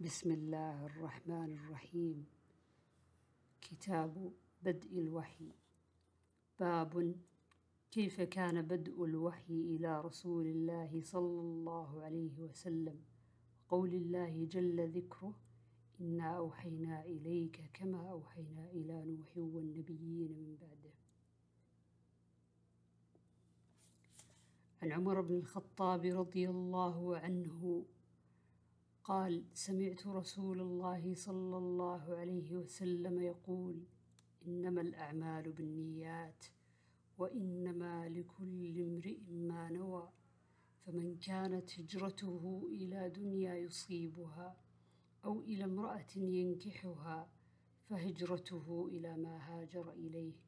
بسم الله الرحمن الرحيم. كتاب بدء الوحي. باب كيف كان بدء الوحي إلى رسول الله صلى الله عليه وسلم، قول الله جل ذكره: إنا أوحينا إليك كما أوحينا إلى نوح والنبيين من بعده. عن عمر بن الخطاب رضي الله عنه قال: سمعت رسول الله صلى الله عليه وسلم يقول: إنما الأعمال بالنيات وإنما لكل امرئ ما نوى، فمن كانت هجرته إلى دنيا يصيبها أو إلى امرأة ينكحها فهجرته إلى ما هاجر إليه.